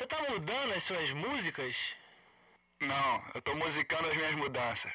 tá mudando as suas músicas? Não, eu tô musicando as minhas mudanças.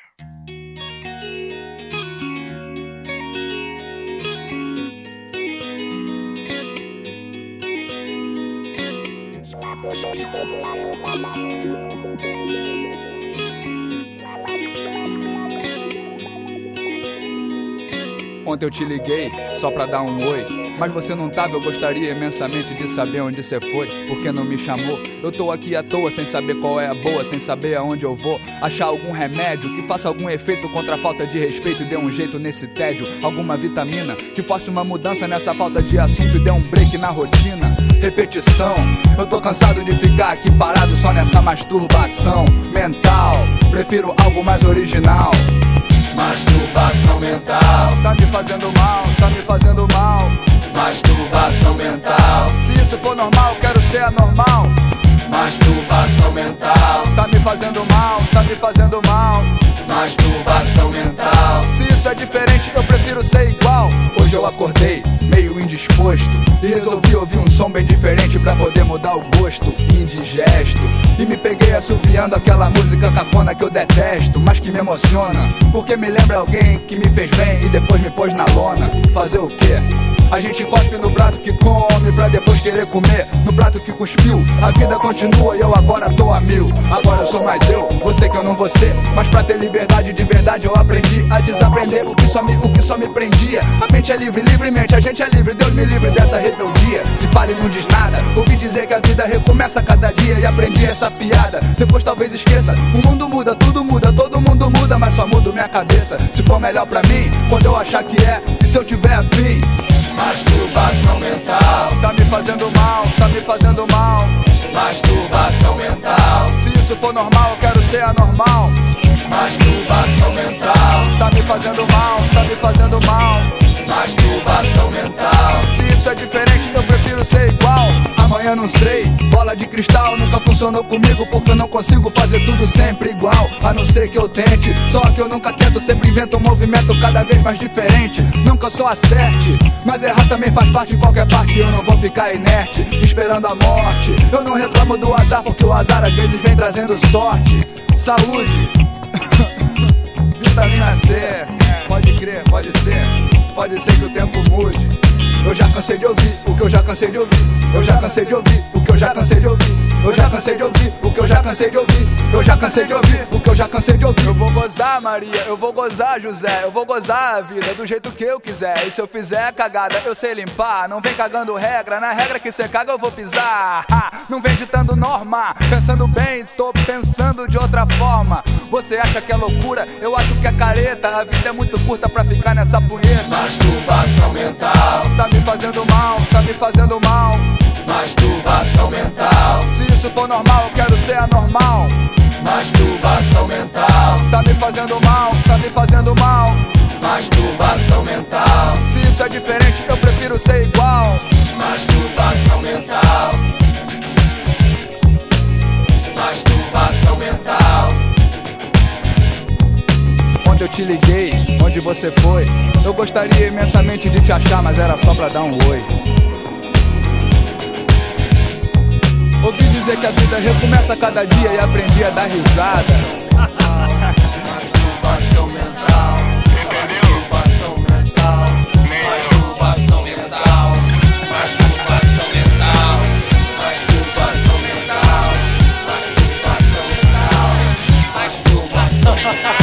Ontem eu te liguei só pra dar um oi, mas você não tava, eu gostaria imensamente de saber onde você foi. Por que não me chamou? Eu tô aqui à toa, sem saber qual é a boa, sem saber aonde eu vou. Achar algum remédio que faça algum efeito contra a falta de respeito e dê um jeito nesse tédio. Alguma vitamina que faça uma mudança nessa falta de assunto e dê um break na rotina. Repetição, eu tô cansado de ficar aqui parado só nessa masturbação mental. Prefiro algo mais original. Masturbação mental Tá me fazendo mal, tá me fazendo mal. Masturbação mental Se isso for normal, quero ser anormal. Masturbação mental Tá me fazendo mal, tá me fazendo mal. Masturbação mental Se isso é diferente, eu prefiro ser igual. Hoje eu acordei meio indisposto e resolvi ouvir um som bem diferente pra poder mudar o gosto. Indigesto. E me peguei assoviando aquela música cafona que eu detesto, mas que me emociona, porque me lembra alguém que me fez bem e depois me pôs na lona. Fazer o quê? A gente cospe no prato que come pra depois querer comer no prato que cuspiu. A vida continua e eu agora tô a mil. Agora eu sou mais eu, você que eu não vou ser. Mas pra ter liberdade de verdade eu aprendi a desaprender o que só me prendia. A mente é livre, livremente, a gente é livre. Deus me livre dessa rebeldia que fala e não diz nada. Ouvi dizer que a vida recomeça a cada dia e aprendi essa piada. Depois talvez esqueça, o mundo muda, tudo muda, todo mundo muda, mas só muda minha cabeça. Se for melhor pra mim, quando eu achar que é, e se eu tiver afim. Masturbação mental Tá me fazendo mal, tá me fazendo mal. Masturbação mental Se isso for normal, eu quero ser anormal. Masturbação mental Tá me fazendo mal, tá me fazendo mal. Masturbação mental Se isso é diferente, eu prefiro ser igual. Amanhã não sei, bola de cristal nunca funcionou comigo, porque eu não consigo fazer tudo sempre igual. A não ser que eu tente, só que eu nunca tento. Sempre invento um movimento cada vez mais diferente. Nunca só acerte, mas errar também faz parte. Em qualquer parte eu não vou ficar inerte, esperando a morte. Eu não reclamo do azar, porque o azar às vezes vem trazendo sorte. Saúde, vitamina C. Pode crer, pode ser que o tempo mude. Eu já cansei de ouvir o que eu já cansei de ouvir. Eu já cansei de ouvir o que eu já cansei de ouvir. Eu já cansei de ouvir o que eu já cansei de ouvir. Eu já cansei de ouvir o que eu já cansei de ouvir. Eu vou gozar, Maria, eu vou gozar, José. Eu vou gozar a vida do jeito que eu quiser. E se eu fizer cagada, eu sei limpar. Não vem cagando regra, na regra que cê caga eu vou pisar. Não vem ditando norma, pensando bem, tô pensando de outra forma. Você acha que é loucura, eu acho que é careta. A vida é muito curta pra ficar nessa punheta. Masturbação mental Tá me fazendo mal, tá me fazendo mal. Masturbação mental Se isso for normal, eu quero ser anormal. Masturbação mental Tá me fazendo mal, tá me fazendo mal. Masturbação mental Se isso é diferente, eu prefiro ser igual. Masturbação mental Masturbação mental Ontem eu te liguei, onde você foi? Eu gostaria imensamente de te achar, mas era só pra dar um oi. Ouvi dizer que a vida recomeça a cada dia e aprendi a dar risada. Masturbação mental Masturbação mental Masturbação mental Masturbação mental Masturbação mental Masturbação mental Masturbação mental